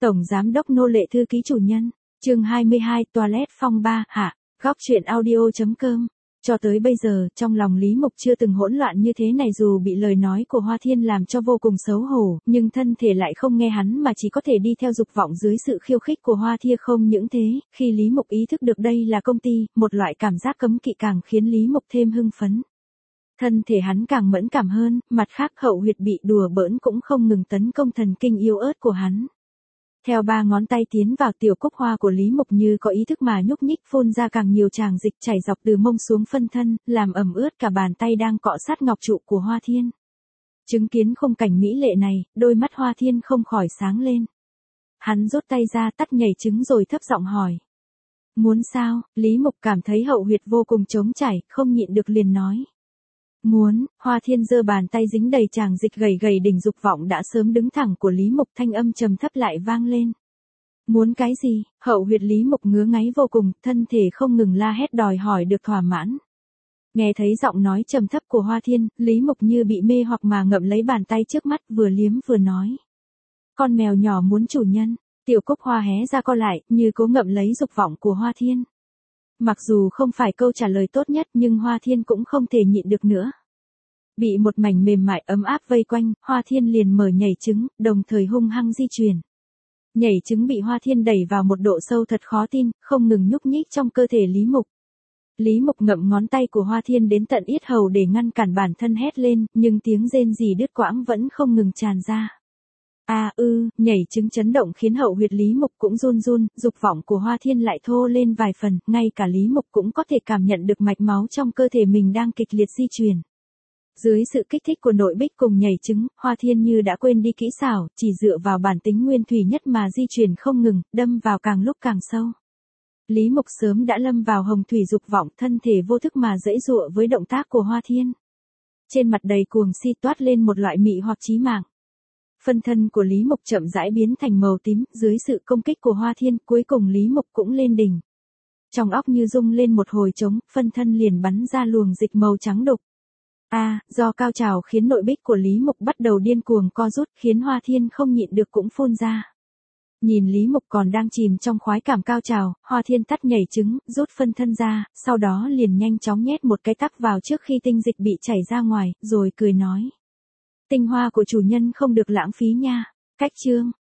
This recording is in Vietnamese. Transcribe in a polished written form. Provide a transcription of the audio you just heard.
Tổng giám đốc nô lệ thư ký chủ nhân, chương 22 toilet phong ba hạ, góc truyện audio.com. Cho tới bây giờ, trong lòng Lý Mục chưa từng hỗn loạn như thế này, dù bị lời nói của Hoa Thiên làm cho vô cùng xấu hổ, nhưng thân thể lại không nghe hắn mà chỉ có thể đi theo dục vọng dưới sự khiêu khích của Hoa Thiên. Không những thế, khi Lý Mục ý thức được đây là công ty, một loại cảm giác cấm kỵ càng khiến Lý Mục thêm hưng phấn. Thân thể hắn càng mẫn cảm hơn, mặt khác hậu huyệt bị đùa bỡn cũng không ngừng tấn công thần kinh yếu ớt của hắn. Theo 3 ngón tay tiến vào tiểu cúc hoa của Lý Mục như có ý thức mà nhúc nhích, phun ra càng nhiều tràng dịch chảy dọc từ mông xuống phân thân, làm ẩm ướt cả bàn tay đang cọ sát ngọc trụ của Hoa Thiên. Chứng kiến khung cảnh mỹ lệ này, đôi mắt Hoa Thiên không khỏi sáng lên. Hắn rút tay ra tắt nhảy trứng rồi thấp giọng hỏi. Muốn sao? Lý Mục cảm thấy hậu huyệt vô cùng trống trải, không nhịn được liền nói. Muốn. Hoa Thiên giơ bàn tay dính đầy tràng dịch gầy gầy đỉnh dục vọng đã sớm đứng thẳng của Lý Mục, thanh âm trầm thấp lại vang lên. Muốn cái gì? Hậu huyệt Lý Mục ngứa ngáy vô cùng, thân thể không ngừng la hét đòi hỏi được thỏa mãn. Nghe thấy giọng nói trầm thấp của Hoa Thiên, Lý Mục như bị mê hoặc mà ngậm lấy bàn tay trước mắt, vừa liếm vừa nói. Con mèo nhỏ muốn chủ nhân. Tiểu cúc hoa hé ra co lại, như cố ngậm lấy dục vọng của Hoa Thiên. Mặc dù không phải câu trả lời tốt nhất nhưng Hoa Thiên cũng không thể nhịn được nữa. Bị một mảnh mềm mại ấm áp vây quanh, Hoa Thiên liền mở nhảy trứng, đồng thời hung hăng di chuyển. Nhảy trứng bị Hoa Thiên đẩy vào một độ sâu thật khó tin, không ngừng nhúc nhích trong cơ thể Lý Mục. Lý Mục ngậm ngón tay của Hoa Thiên đến tận yết hầu để ngăn cản bản thân hét lên, nhưng tiếng rên rỉ đứt quãng vẫn không ngừng tràn ra. Nhảy trứng chấn động khiến hậu huyệt Lý Mục cũng run run, dục vọng của Hoa Thiên lại thô lên vài phần, ngay cả Lý Mục cũng có thể cảm nhận được mạch máu trong cơ thể mình đang kịch liệt di chuyển. Dưới sự kích thích của nội bích cùng nhảy trứng, Hoa Thiên như đã quên đi kỹ xảo, chỉ dựa vào bản tính nguyên thủy nhất mà di chuyển không ngừng, đâm vào càng lúc càng sâu. Lý Mục sớm đã lâm vào hồng thủy dục vọng, thân thể vô thức mà giãy giụa với động tác của Hoa Thiên. Trên mặt đầy cuồng si toát lên một loại mị hoặc chí mạng. Phân thân của Lý Mục chậm rãi biến thành màu tím, dưới sự công kích của Hoa Thiên, cuối cùng Lý Mục cũng lên đỉnh. Trong óc như rung lên một hồi trống, phân thân liền bắn ra luồng dịch màu trắng đục. Do cao trào khiến nội bích của Lý Mục bắt đầu điên cuồng co rút, khiến Hoa Thiên không nhịn được cũng phun ra. Nhìn Lý Mục còn đang chìm trong khoái cảm cao trào, Hoa Thiên tắt nhảy trứng, rút phân thân ra, sau đó liền nhanh chóng nhét một cái tắc vào trước khi tinh dịch bị chảy ra ngoài, rồi cười nói. Tinh hoa của chủ nhân không được lãng phí nha. Cách chương.